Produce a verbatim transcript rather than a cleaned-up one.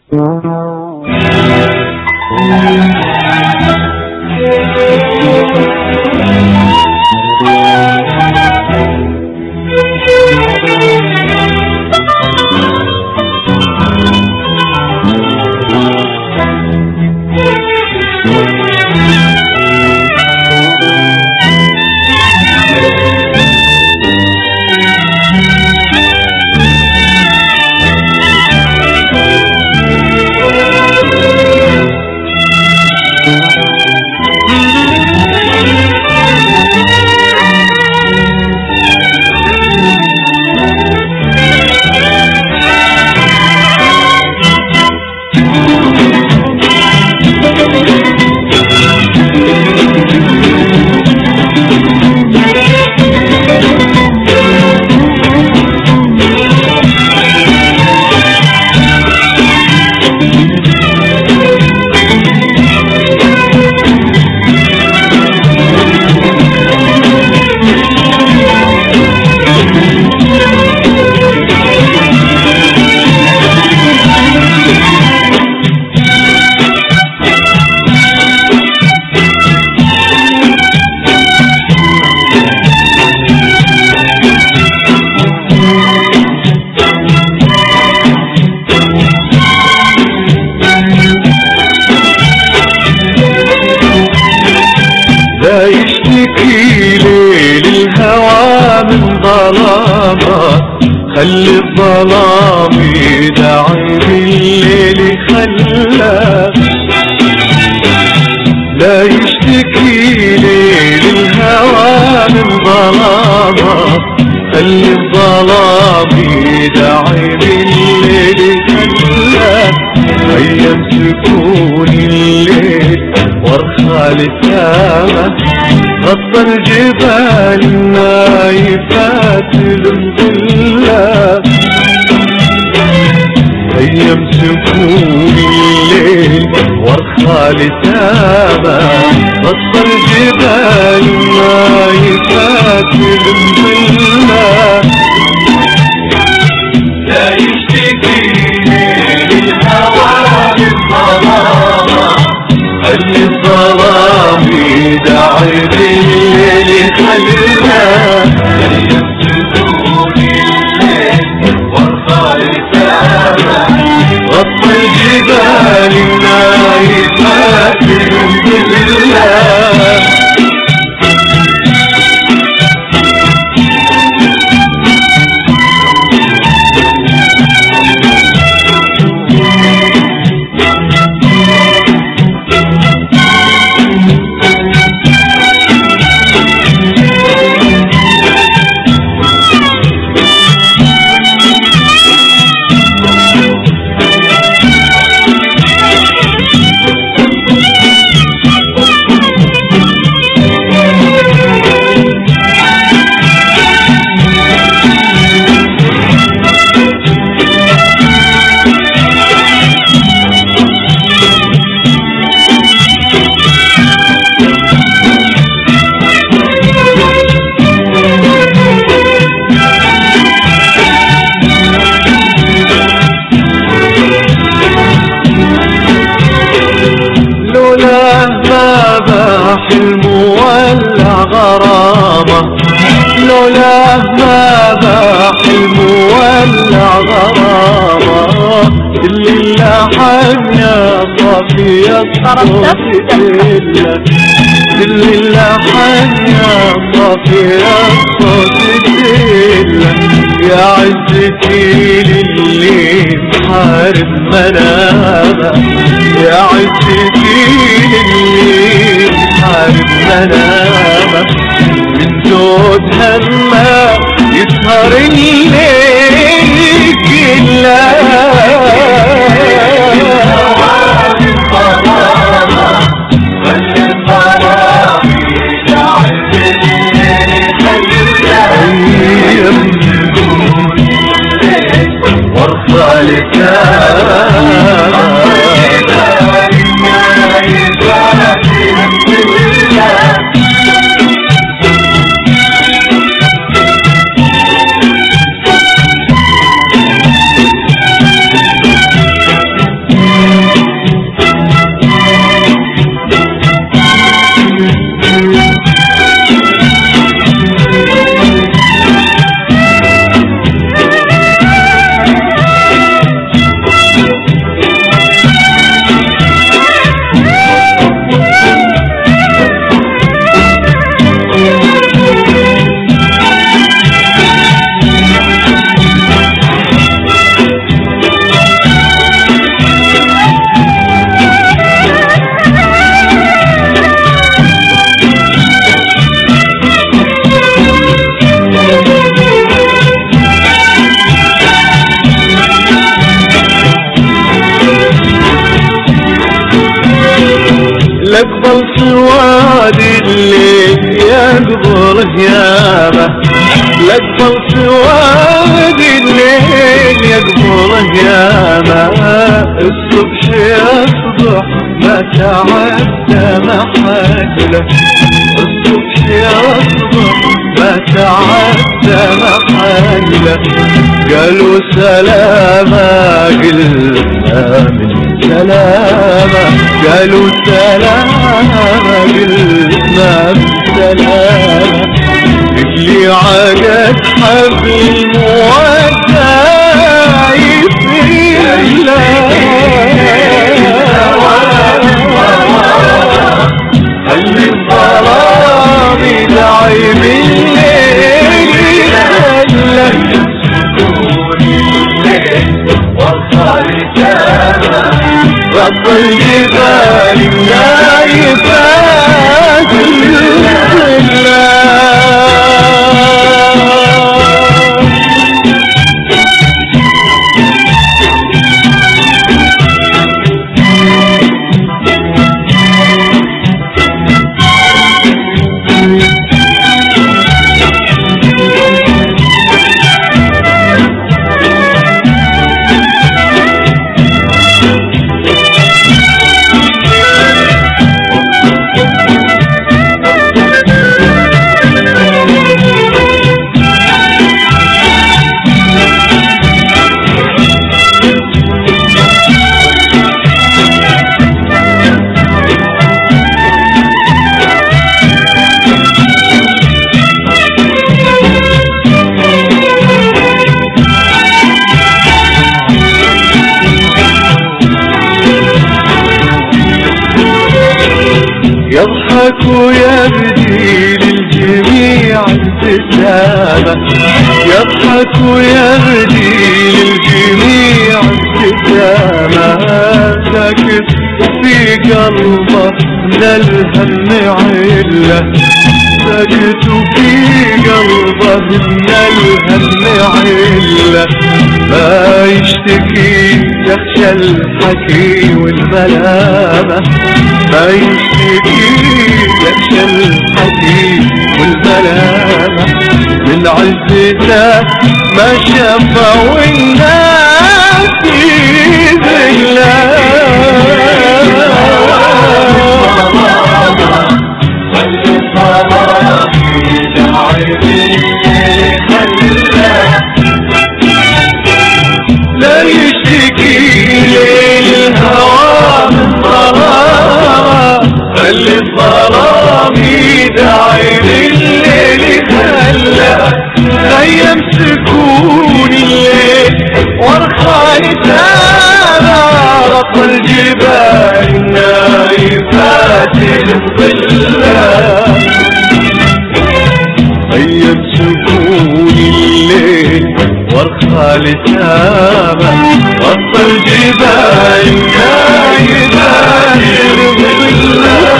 لا يشتكي ليل الهوى من ظلامه، خلي الظلام يدعي بالليل خلاه. لا يشتكي ليل الهوى من ظلامه، خلي الظلام يدعي بالليل خلاه. ايام سكون الليل وارخى لسامه، غطى الجبال النايفات المظلة. ايام سكون الليل وارخى لسامه، غطى الجبال النايفات المظلة. لا يشتكي ليل الهوى بالظلامة، خلي الظلام يدعي بالليل خلاه. ايام سكون الليل وارخى لسامه، غطى الجبال النايفات المظلة. حلم ولع غرامة، لولاه ما ذا حلم ولع غرامة. اللي لحن يا صافي الصوت كله، اللي لحن يا صافي الصوت كله. يا عزتي للي محارب منامه، يا عزتي للي محارب منامه. من جود همه يسهر الليل كله. وارخى لسامه نقبل سواد الليل يقبل غيابه، نقبل سواد الليل يقبل غيابه. الصبح يصبح ما تعدى محله، الصبح يصبح ما تعدى محله. قالوا سلامة قلنا من سلامة، قالوا سلامة قلنا من سلامة. اللي عقد حبل المودة يصير له، خلي الظلام يدعي بالليل يخلك. رب الجبال لا يفاز يضحك ويبدي للجميع ابتسامة، يضحك ويبدي للجميع ابتسامة. ساكت في قلبه من الهم علة، ساكت في قلبه من الهم علة. ما يشتكي يخشى الحكي والملامة، ما يشتكي يخشى الحكي والملامة. من عزته ما شافه والناس يذله، لا يشتكي للهوى من ظلامه، خلي الظلام يدعي بالليل يخلى. خيم سكون الليل وارخى نسامه، رب الجبال النايفات الظلة. خيم سكون الليل وارخى لسامة، رب الجبال النايفات الظلة.